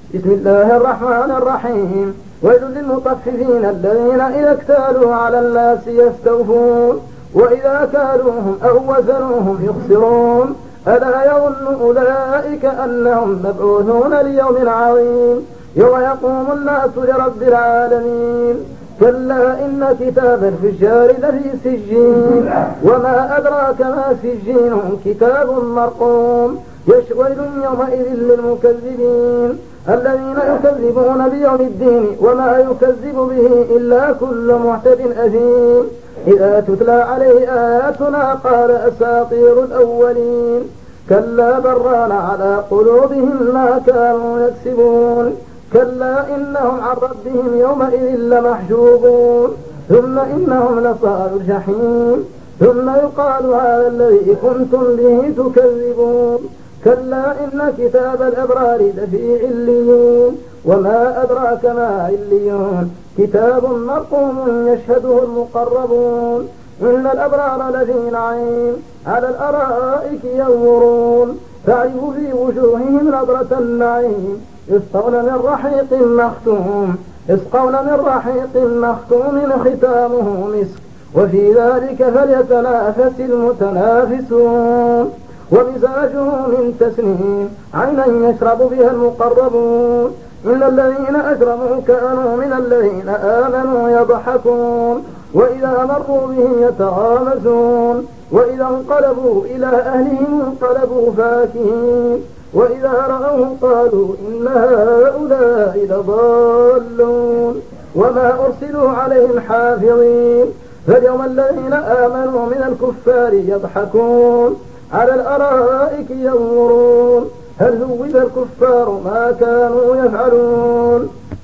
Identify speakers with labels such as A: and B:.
A: بسم الله الرحمن الرحيم. ويل للمطففين الذين إذا اكتالوا على الناس يستوفون وإذا كالوهم أو وزنوهم يخسرون ألا يظن أولئك أنهم مبعوثون ليوم عظيم يوم يقوم الناس لرب العالمين. كلا إن كتاب الفجار لفي سجين وما أدراك ما سجين كتاب مرقوم. ويل يومئذ للمكذبين الذين يكذبون بيوم الدين وما يكذب به إلا كل معتد أثيم. إذا تتلى عليه آياتنا قال أساطير الأولين. كلا بران على قلوبهم ما كانوا يكسبون. كلا إنهم عن ربهم يومئذ لمحجوبون ثم إنهم لصال الجحيم ثم يقال هذا الذي كنتم به تكذبون. كلا إن كتاب الأبرار لفي عليين وما أدراك ما عليون كتاب مرقوم يشهده المقربون. إن الأبرار لفي نعيم على الأرائك ينظرون تعرف في وجوههم نظرة النعيم يسقون من رحيق مختوم ختامه مسك وفي ذلك فليتنافس المتنافسون. ومزاجه من تسنيم عينا يشرب بها المقربون. إن الذين أجرموا كانوا من الذين آمنوا يضحكون وإذا مروا بهم يتغامزون وإذا انقلبوا إلى أهلهم انقلبوا فاكهين وإذا رأوهم قالوا إن هؤلاء لضالون وما أرسلوا عليهم حافظين. فاليوم الذين آمنوا من الكفار يضحكون على الأرائك ينظرون هل ثوب الكفار ما كانوا يفعلون.